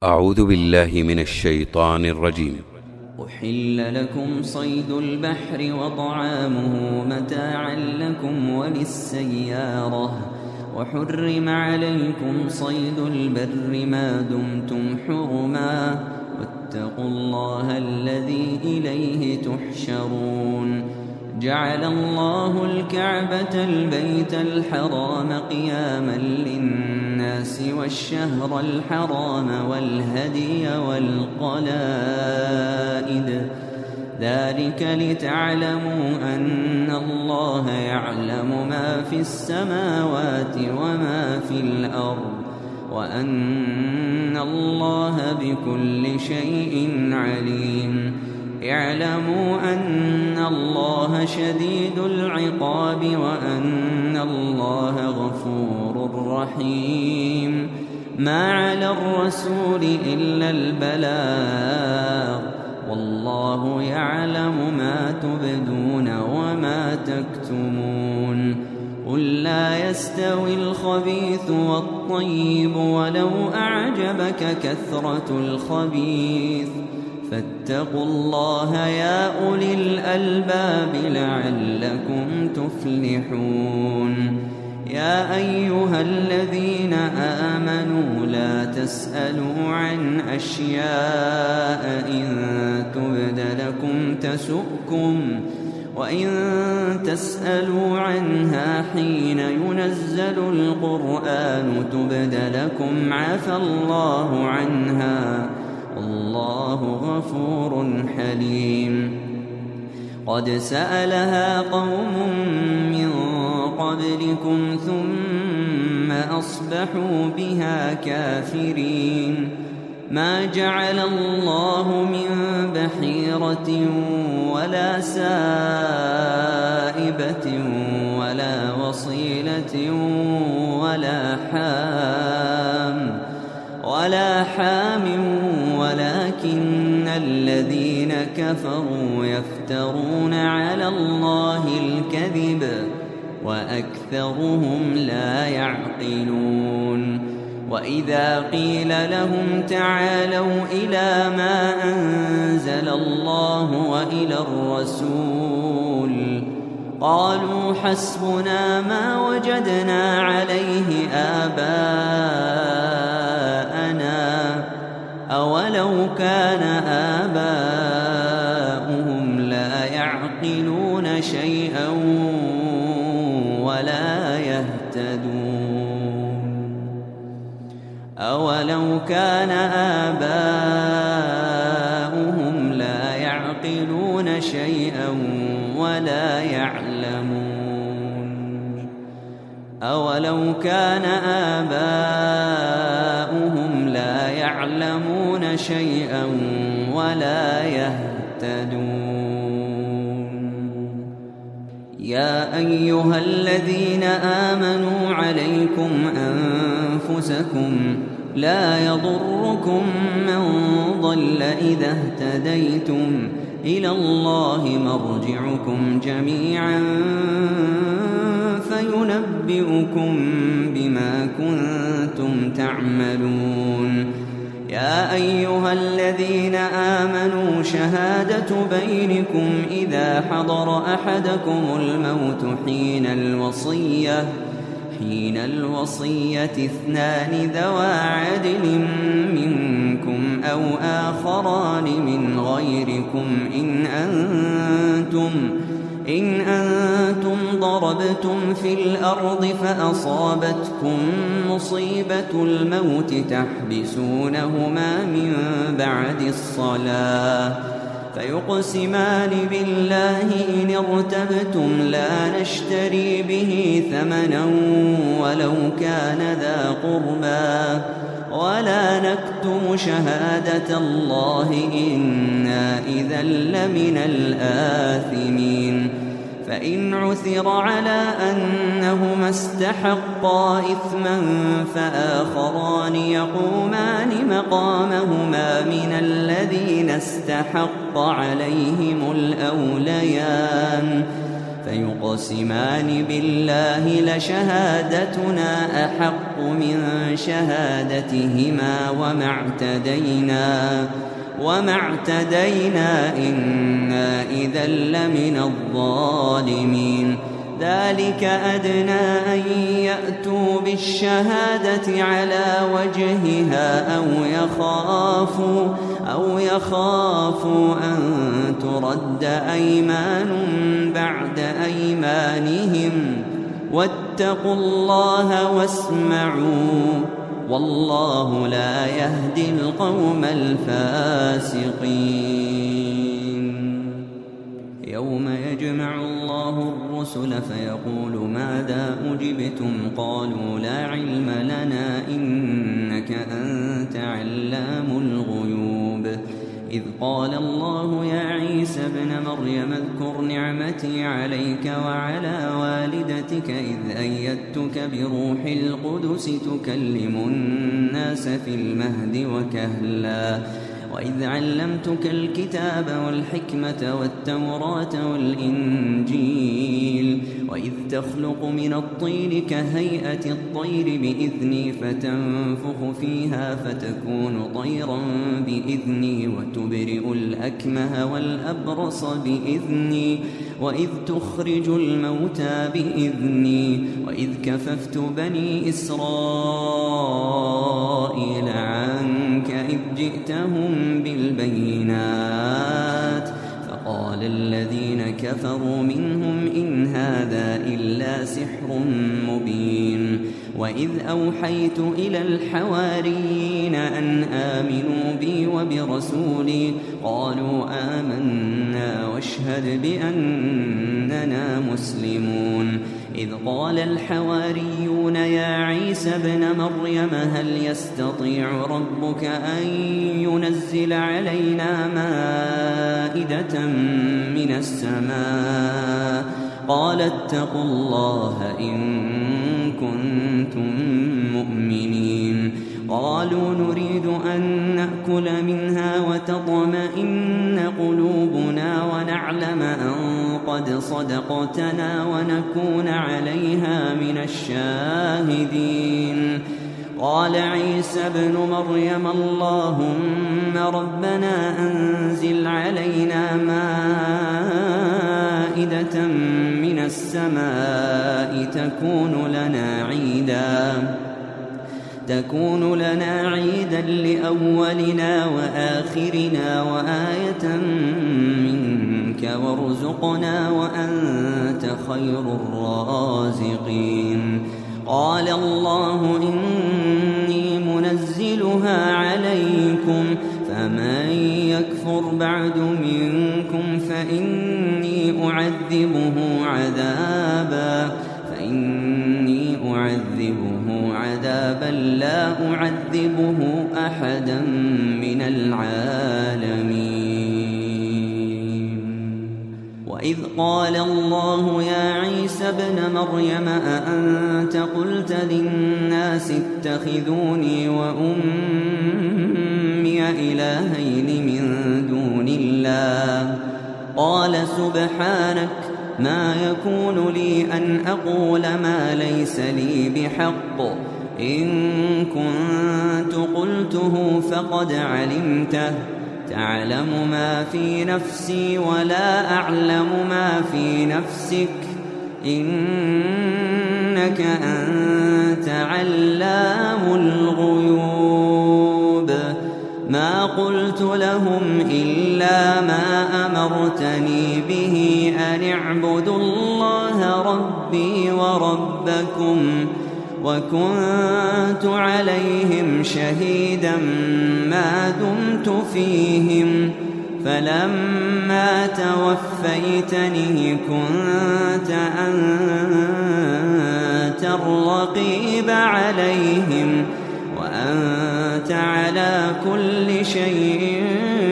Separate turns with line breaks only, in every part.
أعوذ بالله من الشيطان الرجيم.
أحل لكم صيد البحر وطعامه متاعا لكم وللسيارة، وحرم عليكم صيد البر ما دمتم حرما، واتقوا الله الذي إليه تحشرون. جعل الله الكعبة البيت الحرام قياما للناس والشهر الحرام والهدي والقلائد، ذلك لتعلموا أن الله يعلم ما في السماوات وما في الأرض، وأن الله بكل شيء عليم. اعلموا أن الله شديد العقاب وأن الله غفور رحيم. ما على الرسول إلا البلاغ، والله يعلم ما تبدون وما تكتمون. قل لا يستوي الخبيث والطيب ولو أعجبك كثرة الخبيث، فاتقوا الله يا أولي الألباب لعلكم تفلحون. يا أيها الذين آمنوا لا تسألوا عن أشياء إن تبد لكم تسؤكم، وإن تسألوا عنها حين ينزل القرآن تبد لكم عفى الله عنها، والله غفور حليم. قد سألها قوم من قبلكم ثم أصبحوا بها كافرين. ما جعل الله من بحيرة ولا سائبة ولا وصيلة ولا حام ولكن الذين كفروا يفترون على الله الكذب وأكثرهم لا يعقلون. وإذا قيل لهم تعالوا إلى ما أنزل الله وإلى الرسول قالوا حسبنا ما وجدنا عليه آباءنا أولو كان آباؤهم لا يعقلون شيئا ولا يهتدون. أولو كان آباؤهم لا يعقلون شيئا ولا يعلمون. أولو كان آباؤهم لا يعلمون شيئا ولا يهتدون. يا أيها الذين آمنوا عليكم أنفسكم لا يضركم من ضل إذا اهتديتم، إلى الله مرجعكم جميعا فينبئكم بما كنتم تعملون. يا أيها الذين آمنوا شهادة بينكم إذا حضر أحدكم الموت حين الوصية اثنان ذوى عدل منكم أو آخران من غيركم إن أنتم ضربتم في الأرض فأصابتكم مصيبة الموت تحبسونهما من بعد الصلاة فيقسمان بالله إن ارتبتم لا نشتري به ثمنا ولو كان ذا قربى، ولا نكتم شهادة الله إنا إذا لمن الآثمين. فإن عثر على أنهما استحقا إثما فآخران يقومان مقامهما من الذين استحق عليهم الأوليان فيقسمان بالله لشهادتنا أحق من شهادتهما وما اعتدينا إنا إذا لمن الظالمين. ذلك أدنى أن يأتوا بالشهادة على وجهها أو يخافوا أن ترد أيمان بعد أيمانهم. واتقوا الله واسمعوا والله لا يهدي القوم الفاسقين. يوم يجمع الله الرسل فيقول ماذا أجبتم قالوا لا علم لنا إنك أنت علام الغيوب. إذ قال الله يا عيسى ابن مريم اذكر نعمتي عليك وعلى والدتك إذ أيدتك بروح القدس تكلم الناس في المهد وكهلا وإذ علمتك الكتاب والحكمة والتوراة والإنجيل وإذ تخلق من الطين كهيئة الطير بإذني فتنفخ فيها فتكون طيرا بإذني وتبرئ الأكمه والأبرص بإذني وإذ تخرج الموتى بإذني وإذ كففت بني إسرائيل عنك إذ جئتهم بالبينات فقال الذين كفروا منهم إن هذا إلا سحر مبين. وإذ أوحيت إلى الحواريين أن آمنوا بي وبرسولي قالوا آمنا واشهد بأننا مسلمون. إذ قال الحواريون يا عيسى ابن مريم هل يستطيع ربك أن ينزل علينا مائدة من السماء قال اتقوا الله إن كنتم مؤمنين. قالوا نريد أن نأكل منها وتطمئن قلوبنا ونعلم أن قد صدقتنا ونكون عليها من الشاهدين. قال عيسى ابن مريم اللهم ربنا أنزل علينا مائدة من السماء تكون لنا عيدا لأولنا وآخرنا وآية منك وارزقنا وأنت خير الرازقين. قال الله إني منزلها عليكم فمن يكفر بعد منكم فإني أعذبه عذابا لا أعذبه أحدا من العالمين. وإذ قال الله يا عيسى ابن مريم أأنت قلت للناس اتخذوني وأمي إلهين من دون الله قال سبحانك ما يكون لي أن أقول ما ليس لي بحق إن كنت قلته فقد علمته تعلم ما في نفسي ولا أعلم ما في نفسك إنك أنت علام الغيوب. ما قلت لهم إلا ما أمرتني به أن اعبدوا الله ربي وربكم وكنت عليهم شهيدا ما دمت فيهم فلما توفيتني كنت أنت الرقيب عليهم وأنت على كل شيء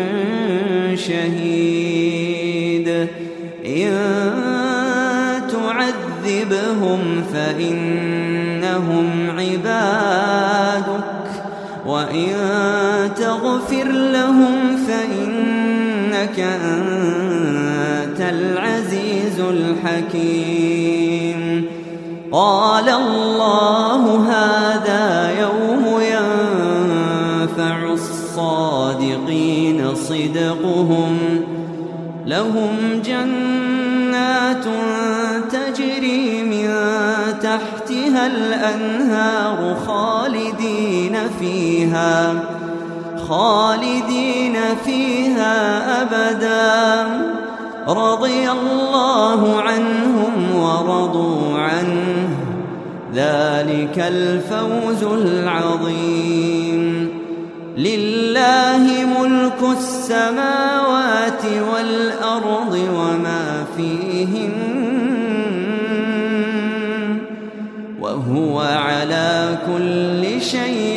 شهيد. إن تعذبهم فإنهم عبادك وإن تغفر لهم فإنك أنت العزيز الحكيم. قال الله هذا يوم ينفع الصادقين صدقهم لهم جنات تجري من تحتها الأنهار خالدين فيها أبدا رضي الله عنهم ورضوا عنه ذلك الفوز العظيم لله ملك السماوات والأرض وما فيهن وهو على كل شيء